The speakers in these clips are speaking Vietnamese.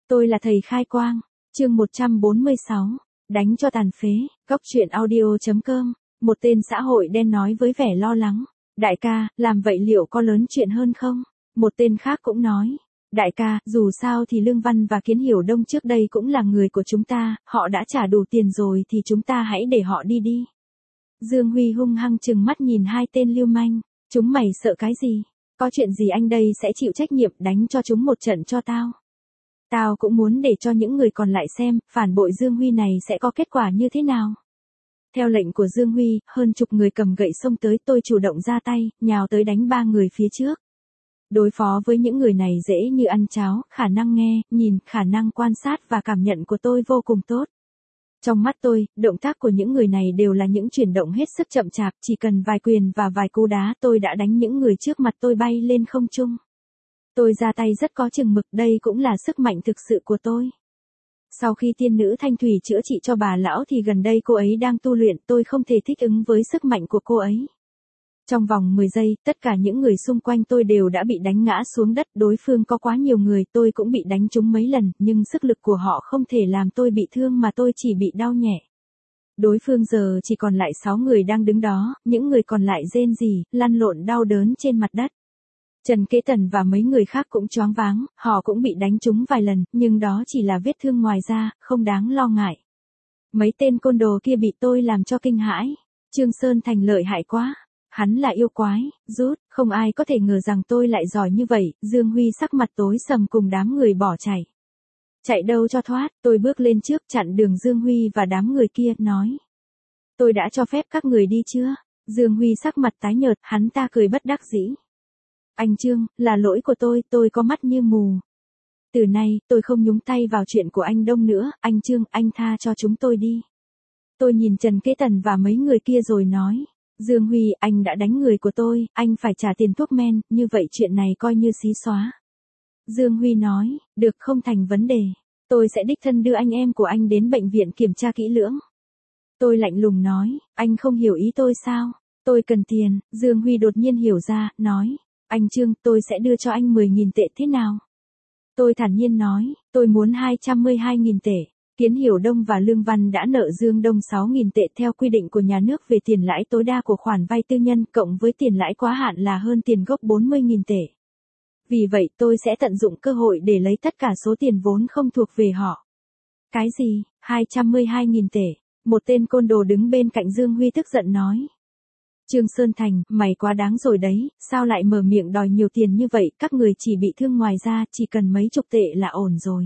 Tôi là thầy khai quang. Chương 146. Đánh cho tàn phế. Góc truyện audio.com. Một tên xã hội đen nói với vẻ lo lắng. Đại ca, làm vậy liệu có lớn chuyện hơn không? Một tên khác cũng nói. Đại ca, dù sao thì Lương Văn và Kiến Hiểu Đông trước đây cũng là người của chúng ta, họ đã trả đủ tiền rồi thì chúng ta hãy để họ đi đi. Dương Huy hung hăng trừng mắt nhìn hai tên lưu manh. Chúng mày sợ cái gì? Có chuyện gì anh đây sẽ chịu trách nhiệm, đánh cho chúng một trận cho tao. Tao cũng muốn để cho những người còn lại xem, phản bội Dương Huy này sẽ có kết quả như thế nào. Theo lệnh của Dương Huy, hơn chục người cầm gậy xông tới, tôi chủ động ra tay, nhào tới đánh ba người phía trước. Đối phó với những người này dễ như ăn cháo, khả năng nghe, nhìn, khả năng quan sát và cảm nhận của tôi vô cùng tốt. Trong mắt tôi, động tác của những người này đều là những chuyển động hết sức chậm chạp, chỉ cần vài quyền và vài cú đá tôi đã đánh những người trước mặt tôi bay lên không trung. Tôi ra tay rất có chừng mực, đây cũng là sức mạnh thực sự của tôi. Sau khi tiên nữ Thanh Thủy chữa trị cho bà lão thì gần đây cô ấy đang tu luyện, tôi không thể thích ứng với sức mạnh của cô ấy. Trong vòng 10 giây, tất cả những người xung quanh tôi đều đã bị đánh ngã xuống đất, đối phương có quá nhiều người, tôi cũng bị đánh trúng mấy lần, nhưng sức lực của họ không thể làm tôi bị thương mà tôi chỉ bị đau nhẹ. Đối phương giờ chỉ còn lại 6 người đang đứng đó, những người còn lại rên rỉ, lăn lộn đau đớn trên mặt đất. Trần Kế Tần và mấy người khác cũng choáng váng, họ cũng bị đánh trúng vài lần, nhưng đó chỉ là vết thương ngoài da, không đáng lo ngại. Mấy tên côn đồ kia bị tôi làm cho kinh hãi. Trương Sơn Thành lợi hại quá. Hắn là yêu quái, rút, không ai có thể ngờ rằng tôi lại giỏi như vậy. Dương Huy sắc mặt tối sầm cùng đám người bỏ chạy. Chạy đâu cho thoát, tôi bước lên trước chặn đường Dương Huy và đám người kia, nói. Tôi đã cho phép các người đi chưa? Dương Huy sắc mặt tái nhợt, hắn ta cười bất đắc dĩ. Anh Trương, là lỗi của tôi có mắt như mù. Từ nay, tôi không nhúng tay vào chuyện của anh Đông nữa, anh Trương, anh tha cho chúng tôi đi. Tôi nhìn Trần Kế Tần và mấy người kia rồi nói. Dương Huy, anh đã đánh người của tôi, anh phải trả tiền thuốc men, như vậy chuyện này coi như xí xóa. Dương Huy nói, được, không thành vấn đề. Tôi sẽ đích thân đưa anh em của anh đến bệnh viện kiểm tra kỹ lưỡng. Tôi lạnh lùng nói, anh không hiểu ý tôi sao? Tôi cần tiền. Dương Huy đột nhiên hiểu ra, nói. Anh Trương, tôi sẽ đưa cho anh 10.000 tệ thế nào? Tôi thản nhiên nói, tôi muốn 212.000 tệ. Kiến Hiểu Đông và Lương Văn đã nợ Dương Đông 6.000 tệ theo quy định của nhà nước về tiền lãi tối đa của khoản vay tư nhân, cộng với tiền lãi quá hạn là hơn tiền gốc 40.000 tệ. Vì vậy tôi sẽ tận dụng cơ hội để lấy tất cả số tiền vốn không thuộc về họ. Cái gì? 212.000 tệ? Một tên côn đồ đứng bên cạnh Dương Huy tức giận nói. Trương Sơn Thành, mày quá đáng rồi đấy, sao lại mở miệng đòi nhiều tiền như vậy, các người chỉ bị thương ngoài ra, chỉ cần mấy chục tệ là ổn rồi.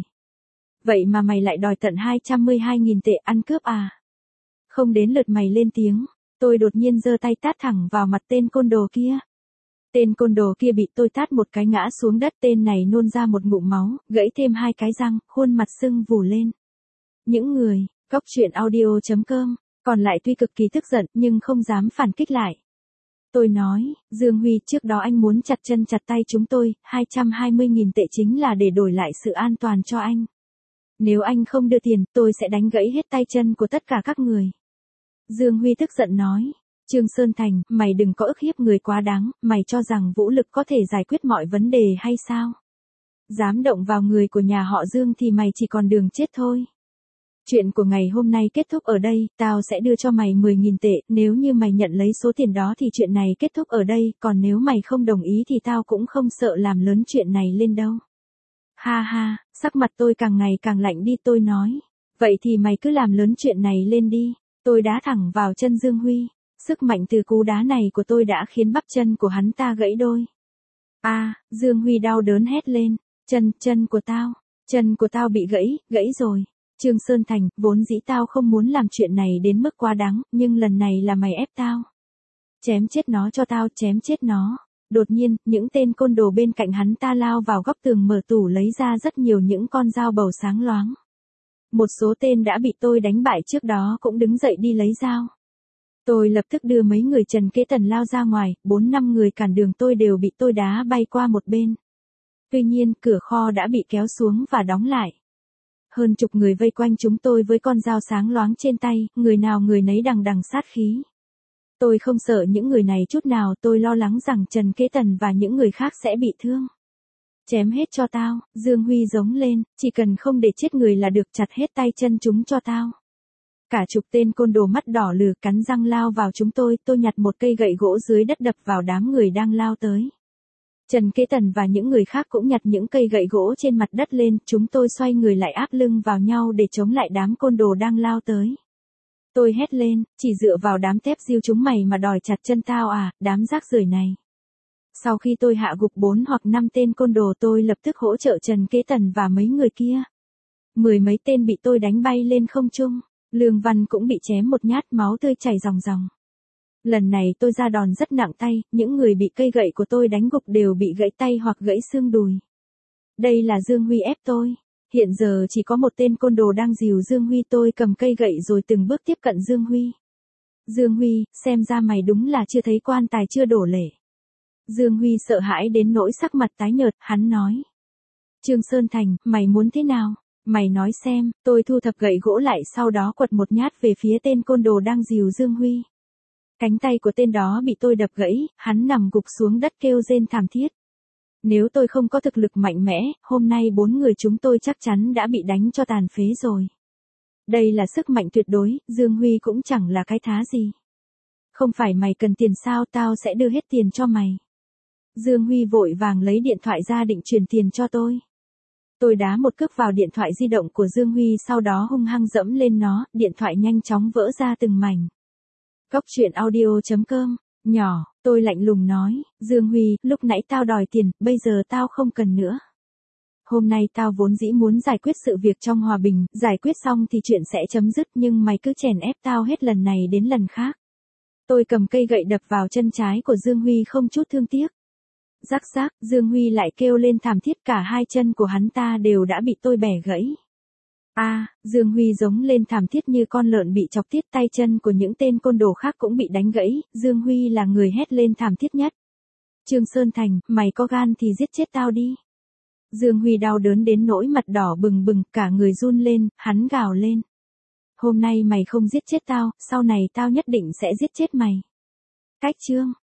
Vậy mà mày lại đòi tận 212.000 tệ, ăn cướp à? Không đến lượt mày lên tiếng, tôi đột nhiên giơ tay tát thẳng vào mặt tên côn đồ kia. Tên côn đồ kia bị tôi tát một cái ngã xuống đất, tên này nôn ra một ngụm máu, gãy thêm 2 cái răng, khuôn mặt sưng vù lên. Những người, góc truyện audio.com, còn lại tuy cực kỳ tức giận nhưng không dám phản kích lại. Tôi nói, Dương Huy, trước đó anh muốn chặt chân chặt tay chúng tôi, 220.000 tệ chính là để đổi lại sự an toàn cho anh. Nếu anh không đưa tiền, tôi sẽ đánh gãy hết tay chân của tất cả các người. Dương Huy tức giận nói, Trương Sơn Thành, mày đừng có ức hiếp người quá đáng, mày cho rằng vũ lực có thể giải quyết mọi vấn đề hay sao? Dám động vào người của nhà họ Dương thì mày chỉ còn đường chết thôi. Chuyện của ngày hôm nay kết thúc ở đây, tao sẽ đưa cho mày 10.000 tệ, nếu như mày nhận lấy số tiền đó thì chuyện này kết thúc ở đây, còn nếu mày không đồng ý thì tao cũng không sợ làm lớn chuyện này lên đâu. Ha ha, sắc mặt tôi càng ngày càng lạnh đi, tôi nói. Vậy thì mày cứ làm lớn chuyện này lên đi. Tôi đá thẳng vào chân Dương Huy. Sức mạnh từ cú đá này của tôi đã khiến bắp chân của hắn ta gãy đôi. Dương Huy đau đớn hét lên. Chân của tao bị gãy rồi. Trương Sơn Thành, vốn dĩ tao không muốn làm chuyện này đến mức quá đáng, nhưng lần này là mày ép tao. Chém chết nó cho tao, chém chết nó. Đột nhiên, những tên côn đồ bên cạnh hắn ta lao vào góc tường mở tủ lấy ra rất nhiều những con dao bầu sáng loáng. Một số tên đã bị tôi đánh bại trước đó cũng đứng dậy đi lấy dao. Tôi lập tức đưa mấy người Trần Kế Tần lao ra ngoài, 4-5 người cản đường tôi đều bị tôi đá bay qua một bên. Tuy nhiên, cửa kho đã bị kéo xuống và đóng lại. Hơn chục người vây quanh chúng tôi với con dao sáng loáng trên tay, người nào người nấy đằng đằng sát khí. Tôi không sợ những người này chút nào, tôi lo lắng rằng Trần Kế Tần và những người khác sẽ bị thương. Chém hết cho tao, Dương Huy giống lên, chỉ cần không để chết người là được, chặt hết tay chân chúng cho tao. Cả chục tên côn đồ mắt đỏ lừ cắn răng lao vào chúng tôi nhặt một cây gậy gỗ dưới đất đập vào đám người đang lao tới. Trần Kế Tần và những người khác cũng nhặt những cây gậy gỗ trên mặt đất lên, chúng tôi xoay người lại áp lưng vào nhau để chống lại đám côn đồ đang lao tới. Tôi hét lên, chỉ dựa vào đám tép diêu chúng mày mà đòi chặt chân tao à, đám rác rưởi này. Sau khi tôi hạ gục 4 hoặc 5 tên côn đồ tôi lập tức hỗ trợ Trần Kế Tần và mấy người kia. 10 mấy tên bị tôi đánh bay lên không trung, Lương Văn cũng bị chém một nhát, máu tươi chảy ròng ròng. Lần này tôi ra đòn rất nặng tay, những người bị cây gậy của tôi đánh gục đều bị gãy tay hoặc gãy xương đùi. Đây là Dương Huy ép tôi. Hiện giờ chỉ có một tên côn đồ đang dìu Dương Huy, tôi cầm cây gậy rồi từng bước tiếp cận Dương Huy. Dương Huy, xem ra mày đúng là chưa thấy quan tài chưa đổ lệ. Dương Huy sợ hãi đến nỗi sắc mặt tái nhợt, hắn nói. Trương Sơn Thành, mày muốn thế nào? Mày nói xem, tôi thu thập gậy gỗ lại sau đó quật một nhát về phía tên côn đồ đang dìu Dương Huy. Cánh tay của tên đó bị tôi đập gãy, hắn nằm gục xuống đất kêu rên thảm thiết. Nếu tôi không có thực lực mạnh mẽ, hôm nay 4 người chúng tôi chắc chắn đã bị đánh cho tàn phế rồi. Đây là sức mạnh tuyệt đối, Dương Huy cũng chẳng là cái thá gì. Không phải mày cần tiền sao, tao sẽ đưa hết tiền cho mày. Dương Huy vội vàng lấy điện thoại ra định chuyển tiền cho tôi. Tôi đá một cước vào điện thoại di động của Dương Huy, sau đó hung hăng dẫm lên nó, điện thoại nhanh chóng vỡ ra từng mảnh. Cóc truyện audio.com, nhỏ, tôi lạnh lùng nói, Dương Huy, lúc nãy tao đòi tiền, bây giờ tao không cần nữa. Hôm nay tao vốn dĩ muốn giải quyết sự việc trong hòa bình, giải quyết xong thì chuyện sẽ chấm dứt, nhưng mày cứ chèn ép tao hết lần này đến lần khác. Tôi cầm cây gậy đập vào chân trái của Dương Huy không chút thương tiếc. Rắc rắc, Dương Huy lại kêu lên thảm thiết, cả hai chân của hắn ta đều đã bị tôi bẻ gãy. Dương Huy giống lên thảm thiết như con lợn bị chọc tiết, tay chân của những tên côn đồ khác cũng bị đánh gãy, Dương Huy là người hét lên thảm thiết nhất. Trương Sơn Thành, mày có gan thì giết chết tao đi. Dương Huy đau đớn đến nỗi mặt đỏ bừng bừng, cả người run lên, hắn gào lên. Hôm nay mày không giết chết tao, sau này tao nhất định sẽ giết chết mày. Cách chương